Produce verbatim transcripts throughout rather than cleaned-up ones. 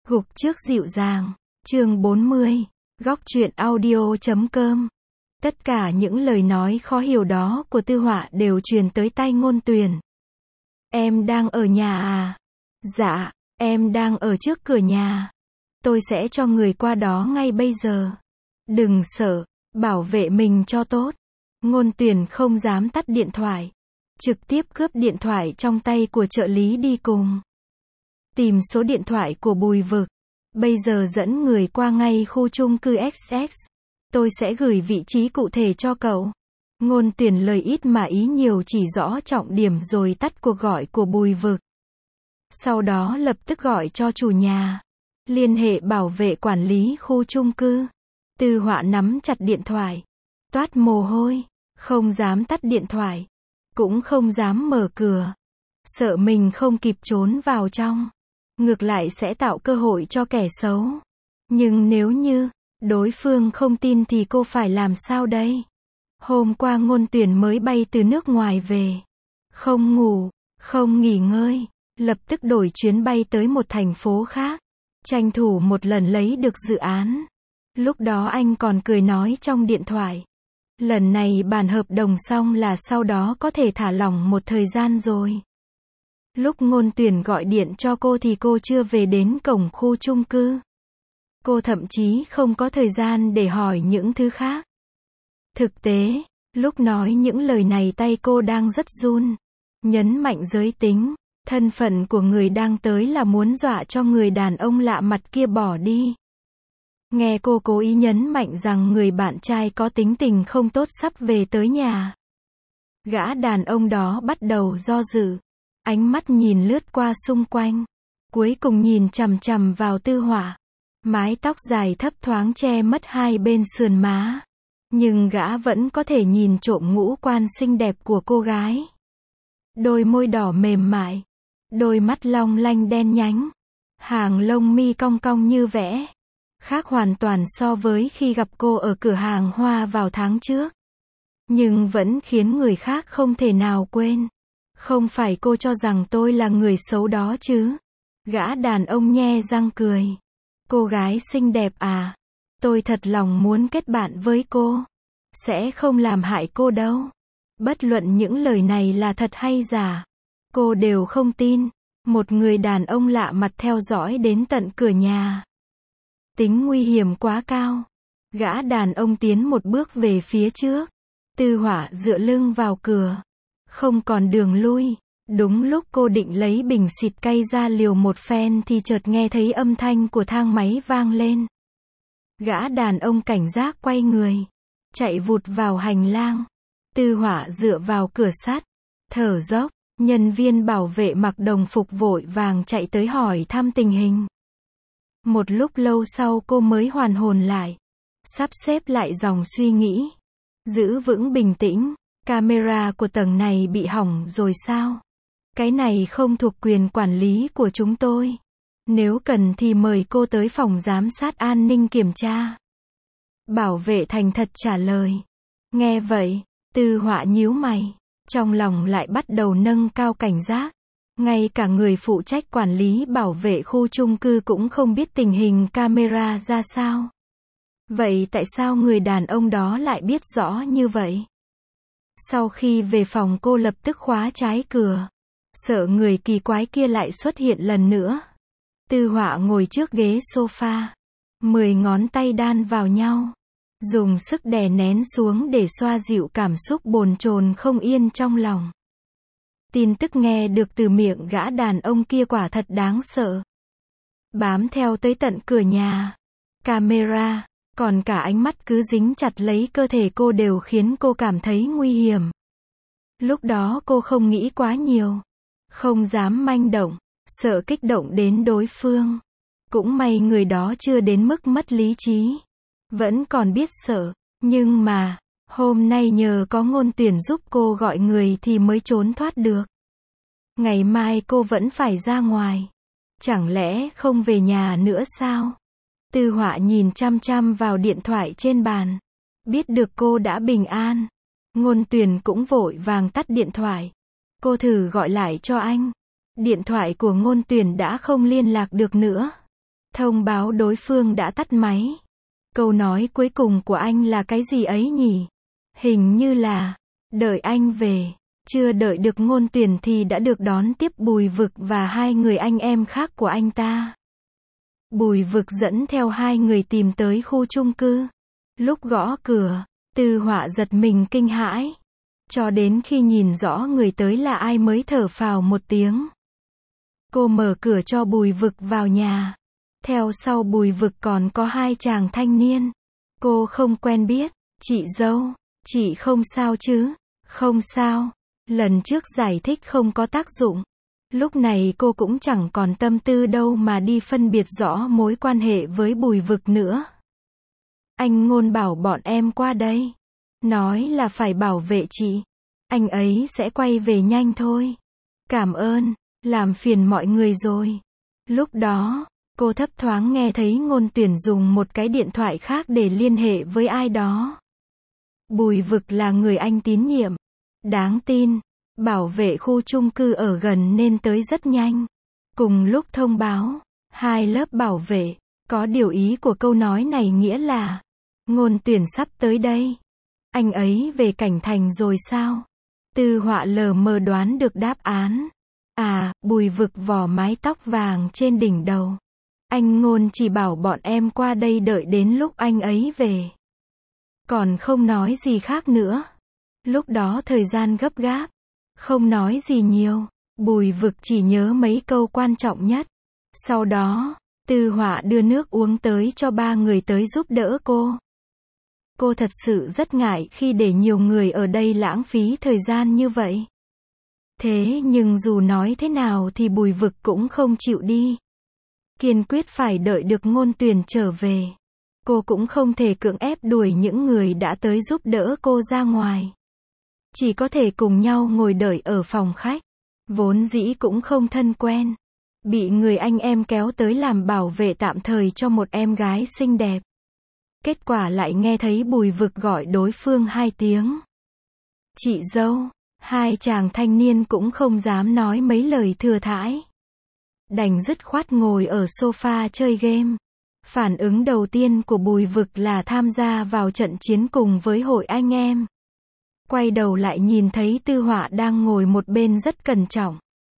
Gục trước dịu dàng. Chương bốn mươi. Góc truyện audio chấm com. Tất cả những lời nói khó hiểu đó của Tư Họa đều truyền tới tai Ngôn Tuyền. Em đang ở nhà à? Dạ, em đang ở trước cửa nhà. Tôi sẽ cho người qua đó ngay bây giờ. Đừng sợ, bảo vệ mình cho tốt. Ngôn Tuyền không dám tắt điện thoại. Trực tiếp cướp điện thoại trong tay của trợ lý đi cùng. Tìm số điện thoại của Bùi Vực. Bây giờ dẫn người qua ngay khu chung cư ích ích. Tôi sẽ gửi vị trí cụ thể cho cậu. Ngôn Tuyền lời ít mà ý nhiều chỉ rõ trọng điểm rồi tắt cuộc gọi của Bùi Vực. Sau đó lập tức gọi cho chủ nhà. Liên hệ bảo vệ quản lý khu chung cư. Tư Họa nắm chặt điện thoại. Toát mồ hôi. Không dám tắt điện thoại. Cũng không dám mở cửa. Sợ mình không kịp trốn vào trong. Ngược lại sẽ tạo cơ hội cho kẻ xấu. Nhưng nếu như đối phương không tin thì cô phải làm sao đây? Hôm qua Ngôn Tuyền mới bay từ nước ngoài về. Không ngủ, không nghỉ ngơi. Lập tức đổi chuyến bay tới một thành phố khác. Tranh thủ một lần lấy được dự án. Lúc đó anh còn cười nói trong điện thoại. Lần này bàn hợp đồng xong là sau đó có thể thả lỏng một thời gian rồi. Lúc Ngôn Tuyền gọi điện cho cô thì cô chưa về đến cổng khu chung cư. Cô thậm chí không có thời gian để hỏi những thứ khác. Thực tế, lúc nói những lời này tay cô đang rất run. Nhấn mạnh giới tính, thân phận của người đang tới là muốn dọa cho người đàn ông lạ mặt kia bỏ đi. Nghe cô cố ý nhấn mạnh rằng người bạn trai có tính tình không tốt sắp về tới nhà. Gã đàn ông đó bắt đầu do dự. Ánh mắt nhìn lướt qua xung quanh. Cuối cùng nhìn chằm chằm vào Tư Họa. Mái tóc dài thấp thoáng che mất hai bên sườn má. Nhưng gã vẫn có thể nhìn trộm ngũ quan xinh đẹp của cô gái. Đôi môi đỏ mềm mại. Đôi mắt long lanh đen nhánh. Hàng lông mi cong cong như vẽ. Khác hoàn toàn so với khi gặp cô ở cửa hàng hoa vào tháng trước. Nhưng vẫn khiến người khác không thể nào quên. Không phải cô cho rằng tôi là người xấu đó chứ? Gã đàn ông nhe răng cười. Cô gái xinh đẹp à? Tôi thật lòng muốn kết bạn với cô. Sẽ không làm hại cô đâu. Bất luận những lời này là thật hay giả. Cô đều không tin. Một người đàn ông lạ mặt theo dõi đến tận cửa nhà. Tính nguy hiểm quá cao. Gã đàn ông tiến một bước về phía trước. Tư Họa dựa lưng vào cửa. Không còn đường lui. Đúng lúc cô định lấy bình xịt cay ra liều một phen thì chợt nghe thấy âm thanh của thang máy vang lên. Gã đàn ông cảnh giác quay người. Chạy vụt vào hành lang. Tư Họa dựa vào cửa sắt. Thở dốc. Nhân viên bảo vệ mặc đồng phục vội vàng chạy tới hỏi thăm tình hình. Một lúc lâu sau cô mới hoàn hồn lại. Sắp xếp lại dòng suy nghĩ. Giữ vững bình tĩnh. Camera của tầng này bị hỏng rồi sao? Cái này không thuộc quyền quản lý của chúng tôi. Nếu cần thì mời cô tới phòng giám sát an ninh kiểm tra. Bảo vệ thành thật trả lời. Nghe vậy, Tư Họa nhíu mày. Trong lòng lại bắt đầu nâng cao cảnh giác. Ngay cả người phụ trách quản lý bảo vệ khu chung cư cũng không biết tình hình camera ra sao. Vậy tại sao người đàn ông đó lại biết rõ như vậy? Sau khi về phòng cô lập tức khóa trái cửa. Sợ người kỳ quái kia lại xuất hiện lần nữa. Tư Họa ngồi trước ghế sofa. Mười ngón tay đan vào nhau. Dùng sức đè nén xuống để xoa dịu cảm xúc bồn chồn không yên trong lòng. Tin tức nghe được từ miệng gã đàn ông kia quả thật đáng sợ. Bám theo tới tận cửa nhà. Camera, còn cả ánh mắt cứ dính chặt lấy cơ thể cô đều khiến cô cảm thấy nguy hiểm. Lúc đó cô không nghĩ quá nhiều. Không dám manh động, sợ kích động đến đối phương. Cũng may người đó chưa đến mức mất lý trí. Vẫn còn biết sợ. Nhưng mà, hôm nay nhờ có Ngôn Tuyền giúp cô gọi người thì mới trốn thoát được. Ngày mai cô vẫn phải ra ngoài. Chẳng lẽ không về nhà nữa sao? Tư Họa nhìn chăm chăm vào điện thoại trên bàn. Biết được cô đã bình an. Ngôn Tuyền cũng vội vàng tắt điện thoại. Cô thử gọi lại cho anh. Điện thoại của Ngôn Tuyền đã không liên lạc được nữa. Thông báo đối phương đã tắt máy. Câu nói cuối cùng của anh là cái gì ấy nhỉ? Hình như là, đợi anh về. Chưa đợi được Ngôn Tuyển thì đã được đón tiếp Bùi Vực và hai người anh em khác của anh ta. Bùi Vực dẫn theo hai người tìm tới khu chung cư. Lúc gõ cửa, Tư Họa giật mình kinh hãi. Cho đến khi nhìn rõ người tới là ai mới thở phào một tiếng. Cô mở cửa cho Bùi Vực vào nhà. Theo sau Bùi Vực còn có hai chàng thanh niên. Cô không quen biết. Chị dâu, chị không sao chứ? Không sao. Lần trước giải thích không có tác dụng. Lúc này cô cũng chẳng còn tâm tư đâu mà đi phân biệt rõ mối quan hệ với Bùi Vực nữa. Anh Ngôn bảo bọn em qua đây. Nói là phải bảo vệ chị. Anh ấy sẽ quay về nhanh thôi. Cảm ơn, làm phiền mọi người rồi. Lúc đó, cô thấp thoáng nghe thấy Ngôn Tuyển dùng một cái điện thoại khác để liên hệ với ai đó. Bùi Vực là người anh tín nhiệm, đáng tin. Bảo vệ khu chung cư ở gần nên tới rất nhanh. Cùng lúc thông báo, hai lớp bảo vệ, có điều ý của câu nói này nghĩa là, Ngôn Tuyển sắp tới đây. Anh ấy về Cảnh Thành rồi sao? Tư Họa lờ mờ đoán được đáp án. À, Bùi Vực vò mái tóc vàng trên đỉnh đầu. Anh Ngôn chỉ bảo bọn em qua đây đợi đến lúc anh ấy về. Còn không nói gì khác nữa. Lúc đó thời gian gấp gáp. Không nói gì nhiều. Bùi Vực chỉ nhớ mấy câu quan trọng nhất. Sau đó, Tư Họa đưa nước uống tới cho ba người tới giúp đỡ cô. Cô thật sự rất ngại khi để nhiều người ở đây lãng phí thời gian như vậy. Thế nhưng dù nói thế nào thì Bùi Vực cũng không chịu đi. Kiên quyết phải đợi được Ngôn Tuyển trở về. Cô cũng không thể cưỡng ép đuổi những người đã tới giúp đỡ cô ra ngoài. Chỉ có thể cùng nhau ngồi đợi ở phòng khách. Vốn dĩ cũng không thân quen. Bị người anh em kéo tới làm bảo vệ tạm thời cho một em gái xinh đẹp. Kết quả lại nghe thấy Bùi Vực gọi đối phương hai tiếng. Chị dâu, hai chàng thanh niên cũng không dám nói mấy lời thừa thãi. Đành dứt khoát ngồi ở sofa chơi game. Phản ứng đầu tiên của Bùi Vực là tham gia vào trận chiến cùng với hội anh em. Quay đầu lại nhìn thấy Tư Họa đang ngồi một bên rất cẩn trọng.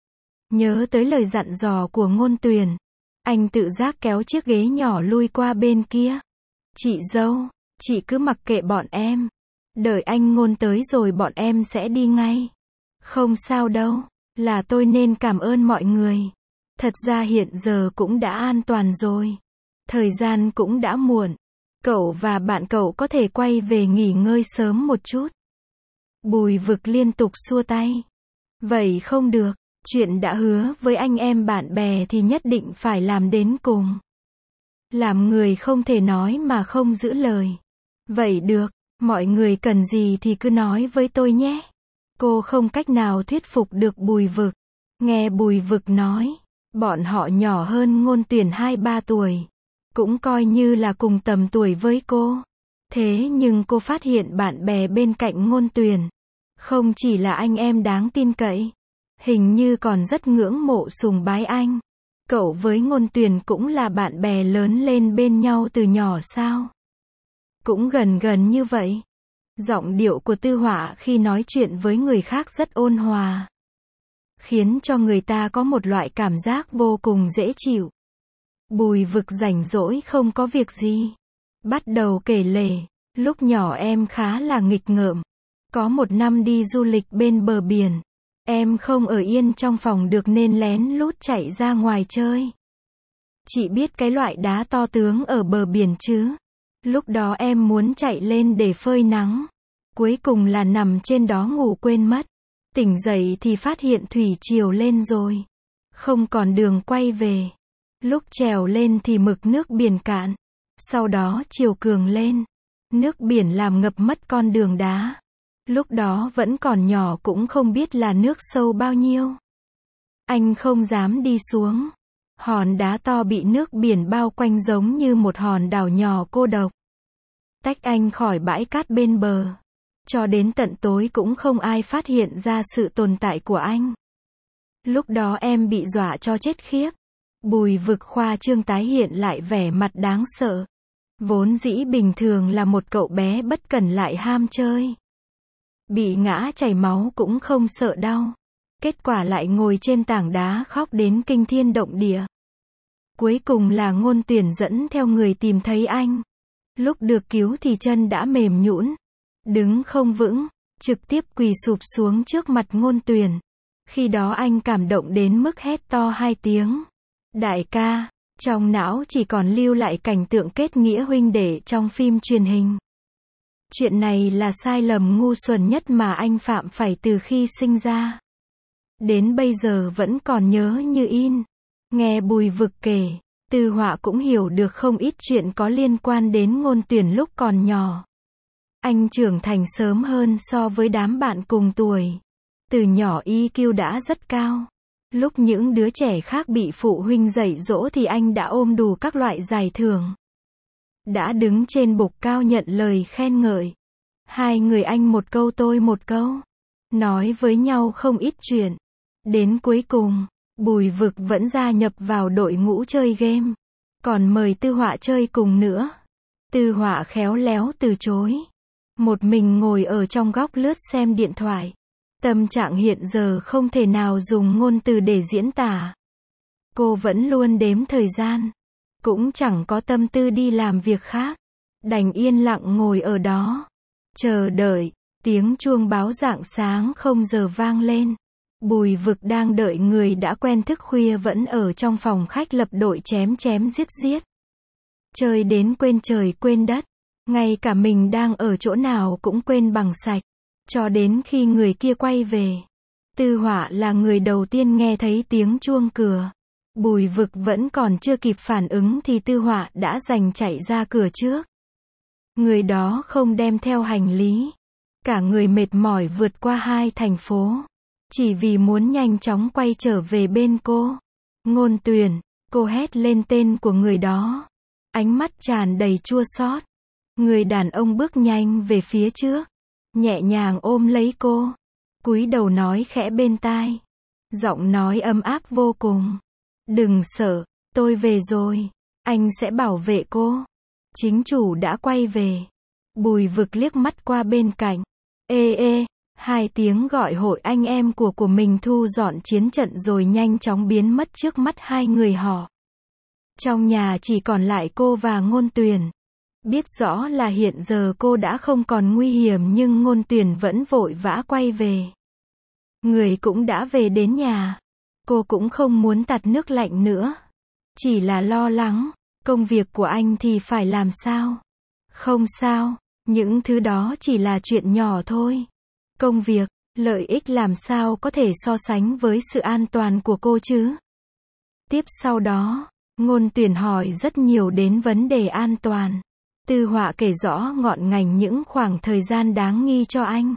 Nhớ tới lời dặn dò của Ngôn Tuyển. Anh tự giác kéo chiếc ghế nhỏ lui qua bên kia. Chị dâu, chị cứ mặc kệ bọn em. Đợi anh Ngôn tới rồi bọn em sẽ đi ngay. Không sao đâu, là tôi nên cảm ơn mọi người. Thật ra hiện giờ cũng đã an toàn rồi. Thời gian cũng đã muộn. Cậu và bạn cậu có thể quay về nghỉ ngơi sớm một chút. Bùi Vực liên tục xua tay. Vậy không được, chuyện đã hứa với anh em bạn bè thì nhất định phải làm đến cùng. Làm người không thể nói mà không giữ lời. Vậy được, mọi người cần gì thì cứ nói với tôi nhé. Cô không cách nào thuyết phục được Bùi Vực. Nghe Bùi Vực nói, bọn họ nhỏ hơn Ngôn Tuyển hai ba tuổi. Cũng coi như là cùng tầm tuổi với cô. Thế nhưng cô phát hiện bạn bè bên cạnh Ngôn Tuyển không chỉ là anh em đáng tin cậy, hình như còn rất ngưỡng mộ sùng bái anh. Cậu với Ngôn Tuyển cũng là bạn bè lớn lên bên nhau từ nhỏ sao? Cũng gần gần như vậy. Giọng điệu của Tư Họa khi nói chuyện với người khác rất ôn hòa, khiến cho người ta có một loại cảm giác vô cùng dễ chịu. Bùi Vực rảnh rỗi không có việc gì, bắt đầu kể lể. Lúc nhỏ em khá là nghịch ngợm. Có một năm đi du lịch bên bờ biển. Em không ở yên trong phòng được nên lén lút chạy ra ngoài chơi. Chị biết cái loại đá to tướng ở bờ biển chứ? Lúc đó em muốn chạy lên để phơi nắng. Cuối cùng là nằm trên đó ngủ quên mất. Tỉnh dậy thì phát hiện thủy triều lên rồi. Không còn đường quay về. Lúc trèo lên thì mực nước biển cạn. Sau đó triều cường lên. Nước biển làm ngập mất con đường đá. Lúc đó vẫn còn nhỏ cũng không biết là nước sâu bao nhiêu. Anh không dám đi xuống. Hòn đá to bị nước biển bao quanh giống như một hòn đảo nhỏ cô độc. Tách anh khỏi bãi cát bên bờ. Cho đến tận tối cũng không ai phát hiện ra sự tồn tại của anh. Lúc đó em bị dọa cho chết khiếp. Bùi Vực khoa trương tái hiện lại vẻ mặt đáng sợ. Vốn dĩ bình thường là một cậu bé bất cẩn lại ham chơi. Bị ngã chảy máu cũng không sợ đau. Kết quả lại ngồi trên tảng đá khóc đến kinh thiên động địa. Cuối cùng là Ngôn Tuyển dẫn theo người tìm thấy anh. Lúc được cứu thì chân đã mềm nhũn, đứng không vững, trực tiếp quỳ sụp xuống trước mặt Ngôn Tuyển. Khi đó anh cảm động đến mức hét to hai tiếng. Đại ca, trong não chỉ còn lưu lại cảnh tượng kết nghĩa huynh đệ trong phim truyền hình. Chuyện này là sai lầm ngu xuẩn nhất mà anh phạm phải từ khi sinh ra. Đến bây giờ vẫn còn nhớ như in. Nghe Bùi Vực kể, Tư Họa cũng hiểu được không ít chuyện có liên quan đến Ngôn Tuyển lúc còn nhỏ. Anh trưởng thành sớm hơn so với đám bạn cùng tuổi. Từ nhỏ i kiu đã rất cao. Lúc những đứa trẻ khác bị phụ huynh dạy dỗ thì anh đã ôm đủ các loại giải thưởng. Đã đứng trên bục cao nhận lời khen ngợi. Hai người anh một câu tôi một câu. Nói với nhau không ít chuyện. Đến cuối cùng, Bùi Vực vẫn gia nhập vào đội ngũ chơi game. Còn mời Tư Họa chơi cùng nữa. Tư Họa khéo léo từ chối. Một mình ngồi ở trong góc lướt xem điện thoại. Tâm trạng hiện giờ không thể nào dùng ngôn từ để diễn tả. Cô vẫn luôn đếm thời gian. Cũng chẳng có tâm tư đi làm việc khác. Đành yên lặng ngồi ở đó. Chờ đợi. Tiếng chuông báo rạng sáng không giờ vang lên. Bùi Vực đang đợi người đã quen thức khuya vẫn ở trong phòng khách lập đội chém chém giết giết. Chơi đến quên trời quên đất. Ngay cả mình đang ở chỗ nào cũng quên bằng sạch. Cho đến khi người kia quay về. Tư Họa là người đầu tiên nghe thấy tiếng chuông cửa. Bùi Vực vẫn còn chưa kịp phản ứng thì Tư Họa đã giành chạy ra cửa trước. Người đó không đem theo hành lý. Cả người mệt mỏi vượt qua hai thành phố. Chỉ vì muốn nhanh chóng quay trở về bên cô. Ngôn Tuyển, cô hét lên tên của người đó. Ánh mắt tràn đầy chua xót. Người đàn ông bước nhanh về phía trước. Nhẹ nhàng ôm lấy cô. Cúi đầu nói khẽ bên tai. Giọng nói ấm áp vô cùng. Đừng sợ, tôi về rồi. Anh sẽ bảo vệ cô. Chính chủ đã quay về. Bùi Vực liếc mắt qua bên cạnh. Ê ê, hai tiếng gọi hội anh em của của mình thu dọn chiến trận rồi nhanh chóng biến mất trước mắt hai người họ. Trong nhà chỉ còn lại cô và Ngôn Tuyển. Biết rõ là hiện giờ cô đã không còn nguy hiểm nhưng Ngôn Tuyển vẫn vội vã quay về. Người cũng đã về đến nhà. Cô cũng không muốn tạt nước lạnh nữa. Chỉ là lo lắng, công việc của anh thì phải làm sao? Không sao, những thứ đó chỉ là chuyện nhỏ thôi. Công việc, lợi ích làm sao có thể so sánh với sự an toàn của cô chứ? Tiếp sau đó, Ngôn Tuyển hỏi rất nhiều đến vấn đề an toàn. Tư Họa kể rõ ngọn ngành những khoảng thời gian đáng nghi cho anh.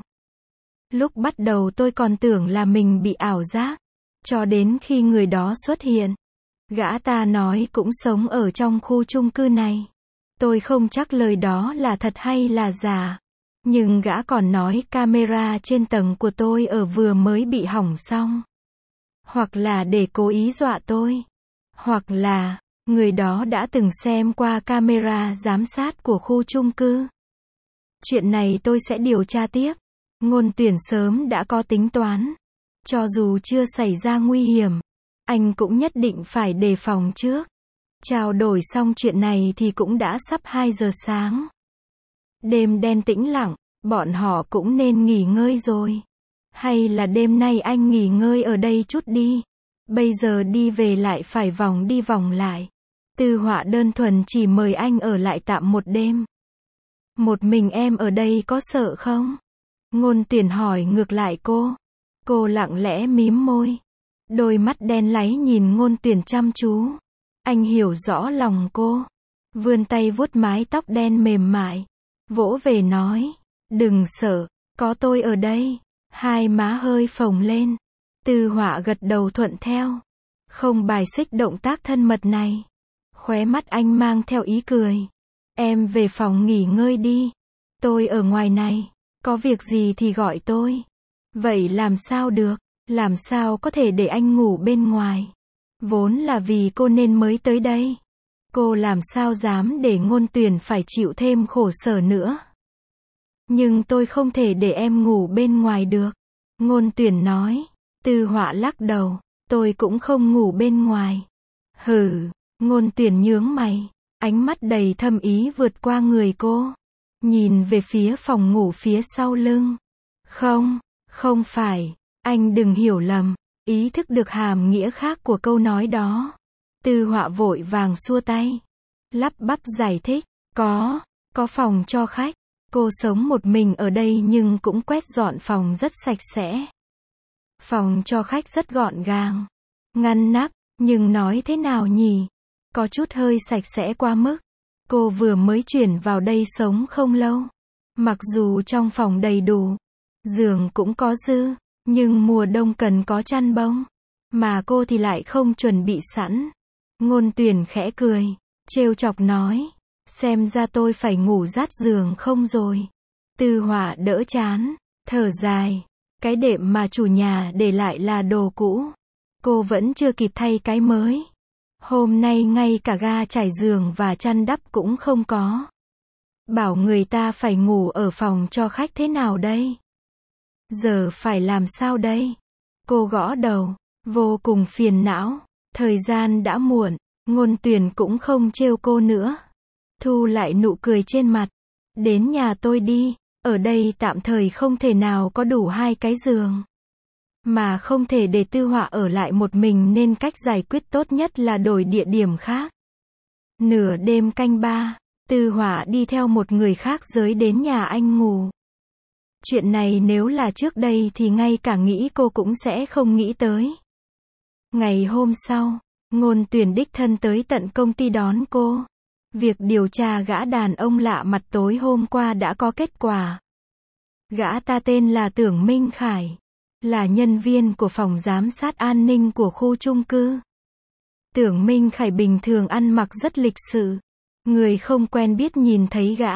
Lúc bắt đầu tôi còn tưởng là mình bị ảo giác. Cho đến khi người đó xuất hiện. Gã ta nói cũng sống ở trong khu chung cư này. Tôi không chắc lời đó là thật hay là giả. Nhưng gã còn nói camera trên tầng của tôi ở vừa mới bị hỏng xong. Hoặc là để cố ý dọa tôi. Hoặc là, người đó đã từng xem qua camera giám sát của khu chung cư. Chuyện này tôi sẽ điều tra tiếp. Ngôn Tuyển sớm đã có tính toán. Cho dù chưa xảy ra nguy hiểm, anh cũng nhất định phải đề phòng trước. Trao đổi xong chuyện này thì cũng đã sắp hai giờ sáng. Đêm đen tĩnh lặng, bọn họ cũng nên nghỉ ngơi rồi. Hay là đêm nay anh nghỉ ngơi ở đây chút đi. Bây giờ đi về lại phải vòng đi vòng lại. Tư Họa đơn thuần chỉ mời anh ở lại tạm một đêm. Một mình em ở đây có sợ không? Ngôn Tuyển hỏi ngược lại cô. Cô lặng lẽ mím môi. Đôi mắt đen láy nhìn Ngôn Tuyển chăm chú. Anh hiểu rõ lòng cô. Vươn tay vuốt mái tóc đen mềm mại. Vỗ về nói. Đừng sợ, có tôi ở đây. Hai má hơi phồng lên. Tư Họa gật đầu thuận theo. Không bài xích động tác thân mật này. Khóe mắt anh mang theo ý cười. Em về phòng nghỉ ngơi đi. Tôi ở ngoài này. Có việc gì thì gọi tôi. Vậy làm sao được? Làm sao có thể để anh ngủ bên ngoài? Vốn là vì cô nên mới tới đây. Cô làm sao dám để Ngôn Tuyền phải chịu thêm khổ sở nữa. Nhưng tôi không thể để em ngủ bên ngoài được. Ngôn Tuyền nói. Tư Họa lắc đầu. Tôi cũng không ngủ bên ngoài. Hừ. Ngôn Tuyền nhướng mày. Ánh mắt đầy thâm ý vượt qua người cô. Nhìn về phía phòng ngủ phía sau lưng. Không, không phải. Anh đừng hiểu lầm. Ý thức được hàm nghĩa khác của câu nói đó. Tư Họa vội vàng xua tay. Lắp bắp giải thích. Có, có phòng cho khách. Cô sống một mình ở đây nhưng cũng quét dọn phòng rất sạch sẽ. Phòng cho khách rất gọn gàng. Ngăn nắp, nhưng nói thế nào nhỉ? Có chút hơi sạch sẽ quá mức. Cô vừa mới chuyển vào đây sống không lâu. Mặc dù trong phòng đầy đủ, giường cũng có dư, nhưng mùa đông cần có chăn bông. Mà cô thì lại không chuẩn bị sẵn. Ngôn Tuyền khẽ cười, trêu chọc nói. Xem ra tôi phải ngủ rát giường không rồi. Tư Họa đỡ chán, thở dài. Cái đệm mà chủ nhà để lại là đồ cũ. Cô vẫn chưa kịp thay cái mới. Hôm nay ngay cả ga trải giường và chăn đắp cũng không có. Bảo người ta phải ngủ ở phòng cho khách thế nào đây? Giờ phải làm sao đây? Cô gõ đầu, vô cùng phiền não. Thời gian đã muộn, Ngôn Tuyền cũng không trêu cô nữa. Thu lại nụ cười trên mặt. Đến nhà tôi đi, ở đây tạm thời không thể nào có đủ hai cái giường. Mà không thể để Tư Họa ở lại một mình nên cách giải quyết tốt nhất là đổi địa điểm khác. Nửa đêm canh ba, Tư Họa đi theo một người khác giới đến nhà anh ngủ. Chuyện này nếu là trước đây thì ngay cả nghĩ cô cũng sẽ không nghĩ tới. Ngày hôm sau, Ngôn Tuyền đích thân tới tận công ty đón cô. Việc điều tra gã đàn ông lạ mặt tối hôm qua đã có kết quả. Gã ta tên là Tưởng Minh Khải. Là nhân viên của phòng giám sát an ninh của khu chung cư. Tưởng Minh Khải bình thường ăn mặc rất lịch sự. Người không quen biết nhìn thấy gã,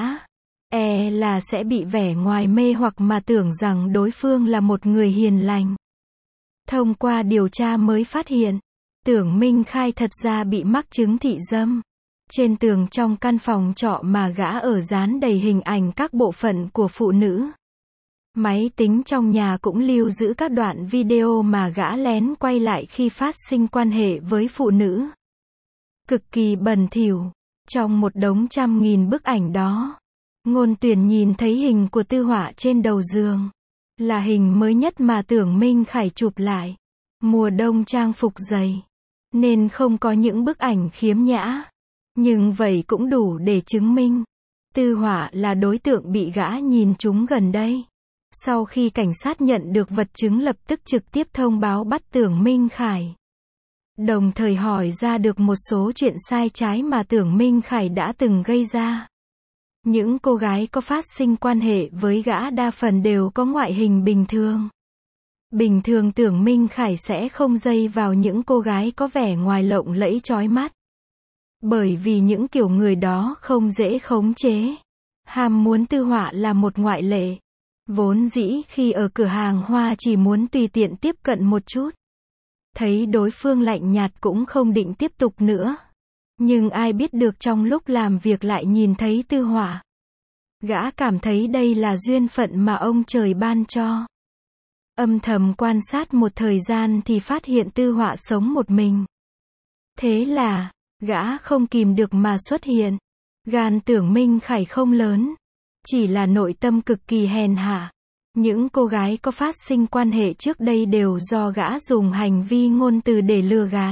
e là sẽ bị vẻ ngoài mê hoặc mà tưởng rằng đối phương là một người hiền lành. Thông qua điều tra mới phát hiện, Tưởng Minh Khai thật ra bị mắc chứng thị dâm. Trên tường trong căn phòng trọ mà gã ở dán đầy hình ảnh các bộ phận của phụ nữ. Máy tính trong nhà cũng lưu giữ các đoạn video mà gã lén quay lại khi phát sinh quan hệ với phụ nữ. Cực kỳ bẩn thỉu. Trong một đống trăm nghìn bức ảnh đó, Ngôn Tuyền nhìn thấy hình của Tư Họa trên đầu giường. Là hình mới nhất mà Tưởng Minh Khải chụp lại. Mùa đông trang phục dày, nên không có những bức ảnh khiếm nhã. Nhưng vậy cũng đủ để chứng minh Tư Họa là đối tượng bị gã nhìn trúng gần đây. Sau khi cảnh sát nhận được vật chứng lập tức trực tiếp thông báo bắt Tưởng Minh Khải. Đồng thời hỏi ra được một số chuyện sai trái mà Tưởng Minh Khải đã từng gây ra. Những cô gái có phát sinh quan hệ với gã đa phần đều có ngoại hình bình thường. Bình thường Tưởng Minh Khải sẽ không dây vào những cô gái có vẻ ngoài lộng lẫy chói mắt. Bởi vì những kiểu người đó không dễ khống chế. Ham muốn Tư Họa là một ngoại lệ. Vốn dĩ khi ở cửa hàng hoa chỉ muốn tùy tiện tiếp cận một chút. Thấy đối phương lạnh nhạt cũng không định tiếp tục nữa. Nhưng ai biết được trong lúc làm việc lại nhìn thấy Tư Họa. Gã cảm thấy đây là duyên phận mà ông trời ban cho. Âm thầm quan sát một thời gian thì phát hiện Tư Họa sống một mình. Thế là, gã không kìm được mà xuất hiện. Gan Tưởng Minh Khải không lớn. Chỉ là nội tâm cực kỳ hèn hạ. Những cô gái có phát sinh quan hệ trước đây đều do gã dùng hành vi ngôn từ để lừa gạt.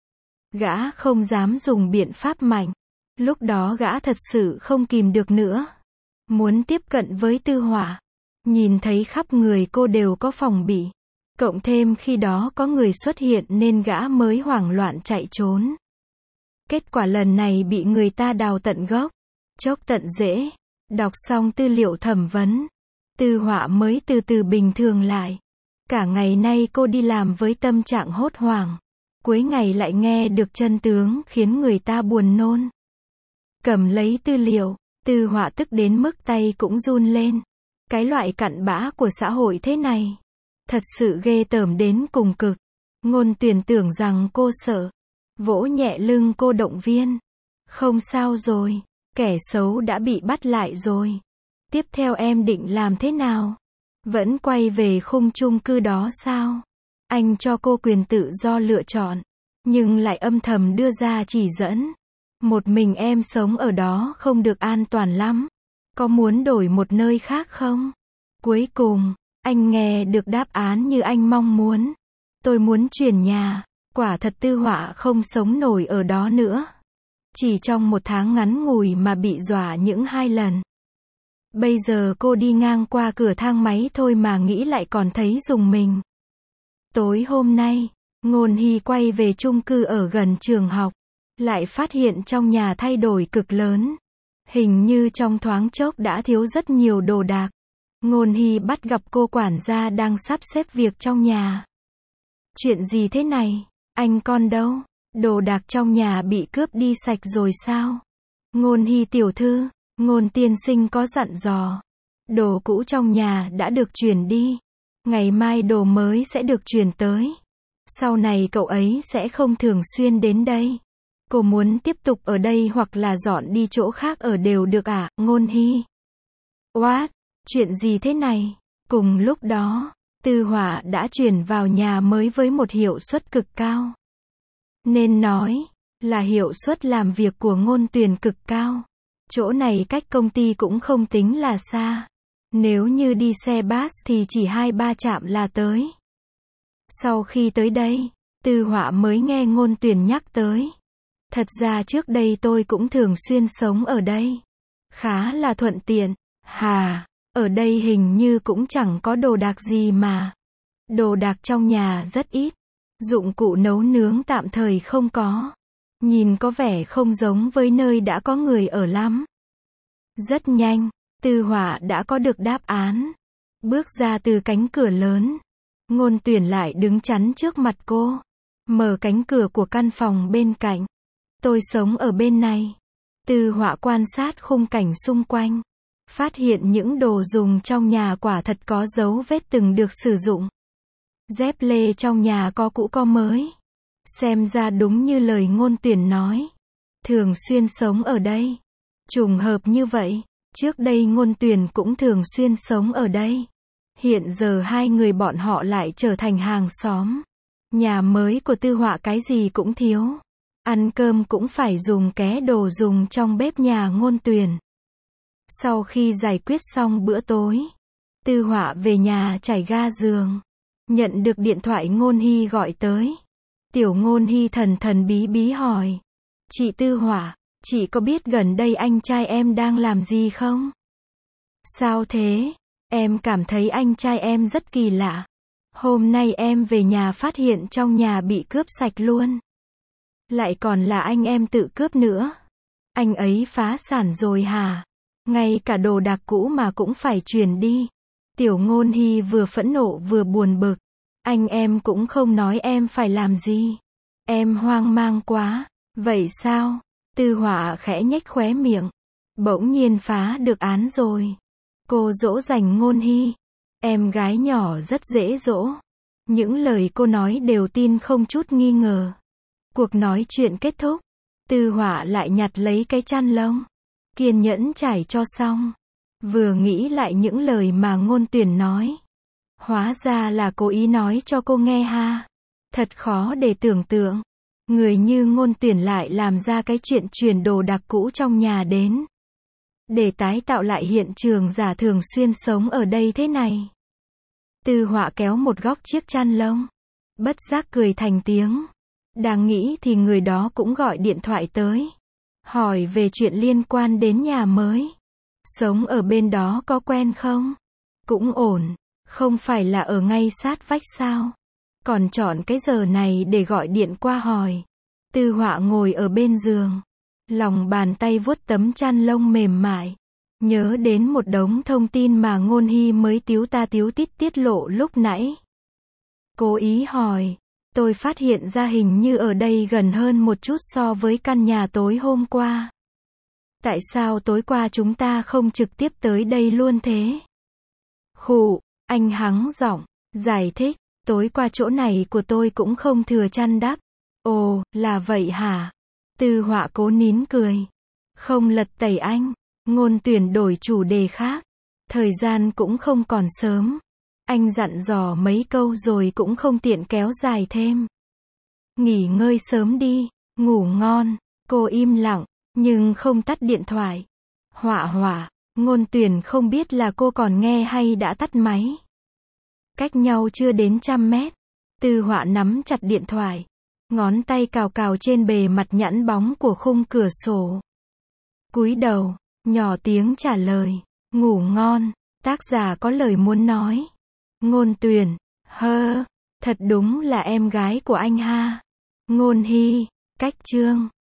Gã không dám dùng biện pháp mạnh. Lúc đó gã thật sự không kìm được nữa. Muốn tiếp cận với Tư Họa. Nhìn thấy khắp người cô đều có phòng bị. Cộng thêm khi đó có người xuất hiện nên gã mới hoảng loạn chạy trốn. Kết quả lần này bị người ta đào tận gốc, chốc tận rễ. Đọc xong tư liệu thẩm vấn, Tư Họa mới từ từ bình thường lại. Cả ngày nay cô đi làm với tâm trạng hốt hoảng. Cuối ngày lại nghe được chân tướng khiến người ta buồn nôn. Cầm lấy tư liệu, Tư Họa tức đến mức tay cũng run lên. Cái loại cặn bã của xã hội thế này, thật sự ghê tởm đến cùng cực. Ngôn Tuyền tưởng rằng cô sợ, vỗ nhẹ lưng cô động viên. Không sao rồi, kẻ xấu đã bị bắt lại rồi. Tiếp theo em định làm thế nào? Vẫn quay về khung chung cư đó sao? Anh cho cô quyền tự do lựa chọn, nhưng lại âm thầm đưa ra chỉ dẫn. Một mình em sống ở đó không được an toàn lắm. Có muốn đổi một nơi khác không? Cuối cùng, anh nghe được đáp án như anh mong muốn. Tôi muốn chuyển nhà. Quả thật Tư Họa không sống nổi ở đó nữa. Chỉ trong một tháng ngắn ngủi mà bị dọa những hai lần. Bây giờ cô đi ngang qua cửa thang máy thôi mà nghĩ lại còn thấy rùng mình. Tối hôm nay, Ngôn Hy quay về chung cư ở gần trường học. Lại phát hiện trong nhà thay đổi cực lớn. Hình như trong thoáng chốc đã thiếu rất nhiều đồ đạc. Ngôn Hy bắt gặp cô quản gia đang sắp xếp việc trong nhà. Chuyện gì thế này? Anh con đâu? Đồ đạc trong nhà bị cướp đi sạch rồi sao? Ngôn Hy tiểu thư, Ngôn tiên sinh có dặn dò. Đồ cũ trong nhà đã được chuyển đi. Ngày mai đồ mới sẽ được chuyển tới. Sau này cậu ấy sẽ không thường xuyên đến đây. Cô muốn tiếp tục ở đây hoặc là dọn đi chỗ khác ở đều được à, Ngôn Hy? What? Chuyện gì thế này? Cùng lúc đó, Tư Họa đã chuyển vào nhà mới với một hiệu suất cực cao. Nên nói là hiệu suất làm việc của Ngôn Tuyền cực cao. Chỗ này cách công ty cũng không tính là xa. Nếu như đi xe bus thì chỉ hai ba trạm là tới. Sau khi tới đây, Tư Họa mới nghe Ngôn Tuyền nhắc tới. Thật ra trước đây tôi cũng thường xuyên sống ở đây. Khá là thuận tiện. Hà, ở đây hình như cũng chẳng có đồ đạc gì mà. Đồ đạc trong nhà rất ít. Dụng cụ nấu nướng tạm thời không có. Nhìn có vẻ không giống với nơi đã có người ở lắm. Rất nhanh, Tư Họa đã có được đáp án. Bước ra từ cánh cửa lớn. Ngôn Tuyền lại đứng chắn trước mặt cô. Mở cánh cửa của căn phòng bên cạnh. Tôi sống ở bên này. Tư Họa quan sát khung cảnh xung quanh. Phát hiện những đồ dùng trong nhà quả thật có dấu vết từng được sử dụng. Dép lê trong nhà có cũ có mới. Xem ra đúng như lời Ngôn Tuyền nói. Thường xuyên sống ở đây. Trùng hợp như vậy, trước đây Ngôn Tuyền cũng thường xuyên sống ở đây. Hiện giờ hai người bọn họ lại trở thành hàng xóm. Nhà mới của Tư Họa cái gì cũng thiếu. Ăn cơm cũng phải dùng ké đồ dùng trong bếp nhà Ngôn Tuyền. Sau khi giải quyết xong bữa tối, Tư Họa về nhà trải ga giường. Nhận được điện thoại Ngôn Hy gọi tới. Tiểu Ngôn Hy thần thần bí bí hỏi. Chị Tư Họa, chị có biết gần đây anh trai em đang làm gì không? Sao thế? Em cảm thấy anh trai em rất kỳ lạ. Hôm nay em về nhà phát hiện trong nhà bị cướp sạch luôn. Lại còn là anh em tự cướp nữa. Anh ấy phá sản rồi hả? Ngay cả đồ đạc cũ mà cũng phải chuyển đi. Tiểu Ngôn Hy vừa phẫn nộ vừa buồn bực. Anh em cũng không nói em phải làm gì. Em hoang mang quá. Vậy sao? Tư Họa khẽ nhếch khóe miệng. Bỗng nhiên phá được án rồi. Cô dỗ dành Ngôn Hy. Em gái nhỏ rất dễ dỗ. Những lời cô nói đều tin không chút nghi ngờ. Cuộc nói chuyện kết thúc. Tư Họa lại nhặt lấy cái chăn lông. Kiên nhẫn trải cho xong. Vừa nghĩ lại những lời mà Ngôn Tuyền nói. Hóa ra là cố ý nói cho cô nghe ha. Thật khó để tưởng tượng. Người như Ngôn Tuyền lại làm ra cái chuyện chuyển đồ đạc cũ trong nhà đến. Để tái tạo lại hiện trường giả thường xuyên sống ở đây thế này. Tư Họa kéo một góc chiếc chăn lông. Bất giác cười thành tiếng. Đang nghĩ thì người đó cũng gọi điện thoại tới. Hỏi về chuyện liên quan đến nhà mới. Sống ở bên đó có quen không? Cũng ổn. Không phải là ở ngay sát vách sao? Còn chọn cái giờ này để gọi điện qua hỏi. Tư Họa ngồi ở bên giường. Lòng bàn tay vuốt tấm chăn lông mềm mại. Nhớ đến một đống thông tin mà Ngôn Hy mới tíu ta tíu tít tiết lộ lúc nãy. Cố ý hỏi. Tôi phát hiện ra hình như ở đây gần hơn một chút so với căn nhà tối hôm qua. Tại sao tối qua chúng ta không trực tiếp tới đây luôn thế? Khụ, anh hắng giọng, giải thích. Tối qua chỗ này của tôi cũng không thừa chăn đắp. Ồ, là vậy hả? Tư Họa cố nín cười. Không lật tẩy anh. Ngôn Tuyển đổi chủ đề khác. Thời gian cũng không còn sớm. Anh dặn dò mấy câu rồi cũng không tiện kéo dài thêm. Nghỉ ngơi sớm đi, ngủ ngon. Cô im lặng, nhưng không tắt điện thoại. Họa Họa, Ngôn Tuyển không biết là cô còn nghe hay đã tắt máy. Cách nhau chưa đến trăm mét. Tư Họa nắm chặt điện thoại. Ngón tay cào cào trên bề mặt nhẵn bóng của khung cửa sổ. Cúi đầu, nhỏ tiếng trả lời. Ngủ ngon, tác giả có lời muốn nói. Ngôn Tuyển, hơ, thật đúng là em gái của anh ha. Ngôn Hy, cách chương.